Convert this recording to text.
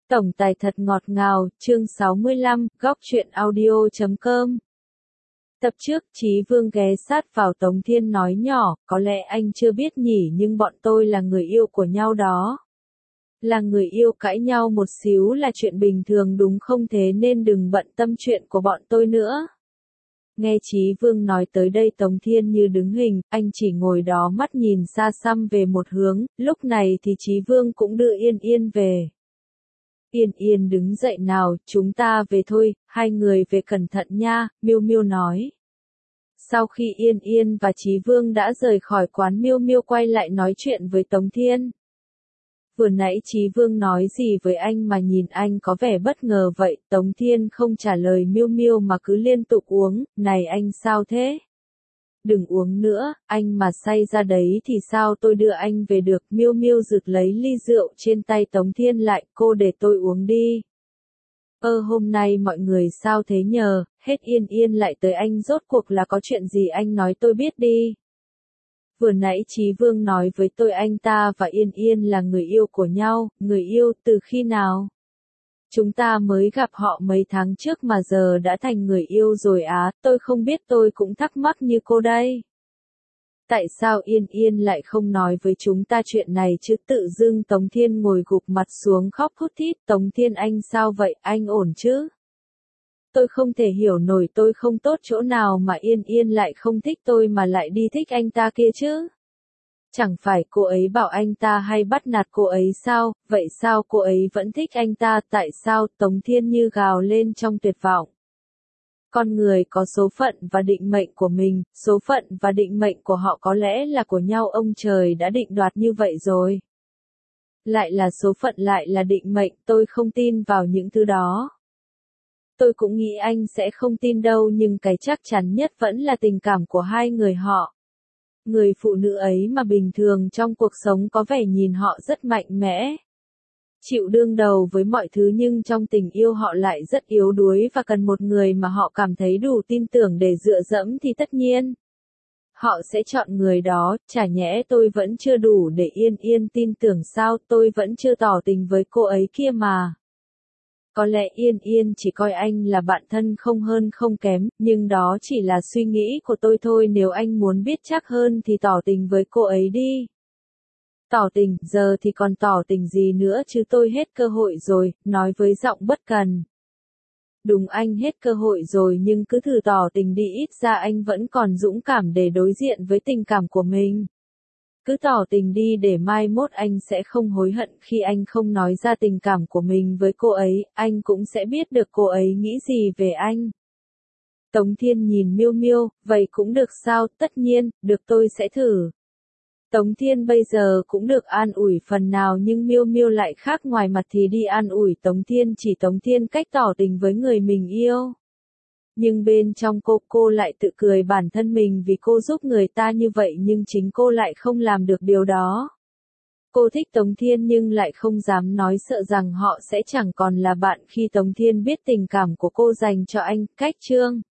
Tổng tài thật ngọt ngào, chương 65, góc truyện audio.com. Tập trước, Chí Vương ghé sát vào Tống Thiên nói nhỏ, có lẽ anh chưa biết nhỉ, nhưng bọn tôi là người yêu của nhau đó. Là người yêu, cãi nhau một xíu là chuyện bình thường đúng không, thế nên đừng bận tâm chuyện của bọn tôi nữa. Nghe Chí Vương nói tới đây Tống Thiên như đứng hình, anh chỉ ngồi đó mắt nhìn xa xăm về một hướng, lúc này thì Chí Vương cũng đưa Yên Yên về. Yên Yên đứng dậy, nào, chúng ta về thôi, hai người về cẩn thận nha, Miêu Miêu nói. Sau khi Yên Yên và Chí Vương đã rời khỏi quán, Miêu Miêu quay lại nói chuyện với Tống Thiên. Vừa nãy Chí Vương nói gì với anh mà nhìn anh có vẻ bất ngờ vậy? Tống Thiên không trả lời Miêu Miêu mà cứ liên tục uống, này anh sao thế? Đừng uống nữa, anh mà say ra đấy thì sao tôi đưa anh về được? Miêu Miêu giật lấy ly rượu trên tay Tống Thiên lại, cô để tôi uống đi. Hôm nay mọi người sao thế nhờ, hết Yên Yên lại tới anh, rốt cuộc là có chuyện gì anh nói tôi biết đi. Vừa nãy Chí Vương nói với tôi anh ta và Yên Yên là người yêu của nhau, người yêu từ khi nào? Chúng ta mới gặp họ mấy tháng trước mà giờ đã thành người yêu rồi á, tôi không biết, tôi cũng thắc mắc như cô đây. Tại sao Yên Yên lại không nói với chúng ta chuyện này chứ? Tự dưng Tống Thiên ngồi gục mặt xuống khóc thút thít. Tống Thiên anh sao vậy, anh ổn chứ? Tôi không thể hiểu nổi, tôi không tốt chỗ nào mà Yên Yên lại không thích tôi mà lại đi thích anh ta kia chứ? Chẳng phải cô ấy bảo anh ta hay bắt nạt cô ấy sao? Vậy sao cô ấy vẫn thích anh ta? Tại sao? Tống Thiên như gào lên trong tuyệt vọng. Con người có số phận và định mệnh của mình, số phận và định mệnh của họ có lẽ là của nhau, ông trời đã định đoạt như vậy rồi. Lại là số phận, lại là định mệnh, tôi không tin vào những thứ đó. Tôi cũng nghĩ anh sẽ không tin đâu, nhưng cái chắc chắn nhất vẫn là tình cảm của hai người họ. Người phụ nữ ấy mà bình thường trong cuộc sống có vẻ nhìn họ rất mạnh mẽ, chịu đương đầu với mọi thứ, nhưng trong tình yêu họ lại rất yếu đuối và cần một người mà họ cảm thấy đủ tin tưởng để dựa dẫm, thì tất nhiên họ sẽ chọn người đó. Chả nhẽ tôi vẫn chưa đủ để Yên Yên tin tưởng sao? Tôi vẫn chưa tỏ tình với cô ấy kia mà. Có lẽ Yên Yên chỉ coi anh là bạn thân không hơn không kém, nhưng đó chỉ là suy nghĩ của tôi thôi. Nếu anh muốn biết chắc hơn thì tỏ tình với cô ấy đi. Tỏ tình, giờ thì còn tỏ tình gì nữa chứ, tôi hết cơ hội rồi, nói với giọng bất cần. Đúng, anh hết cơ hội rồi, nhưng cứ thử tỏ tình đi, ít ra anh vẫn còn dũng cảm để đối diện với tình cảm của mình. Cứ tỏ tình đi để mai mốt anh sẽ không hối hận khi anh không nói ra tình cảm của mình với cô ấy, anh cũng sẽ biết được cô ấy nghĩ gì về anh. Tống Thiên nhìn Miêu Miêu, vậy cũng được sao? Tất nhiên, được, tôi sẽ thử. Tống Thiên bây giờ cũng được an ủi phần nào, nhưng Miêu Miêu lại khác, ngoài mặt thì đi an ủi Tống Thiên, chỉ Tống Thiên cách tỏ tình với người mình yêu. Nhưng bên trong cô lại tự cười bản thân mình vì cô giúp người ta như vậy, nhưng chính cô lại không làm được điều đó. Cô thích Tống Thiên nhưng lại không dám nói, sợ rằng họ sẽ chẳng còn là bạn khi Tống Thiên biết tình cảm của cô dành cho anh. Cách chương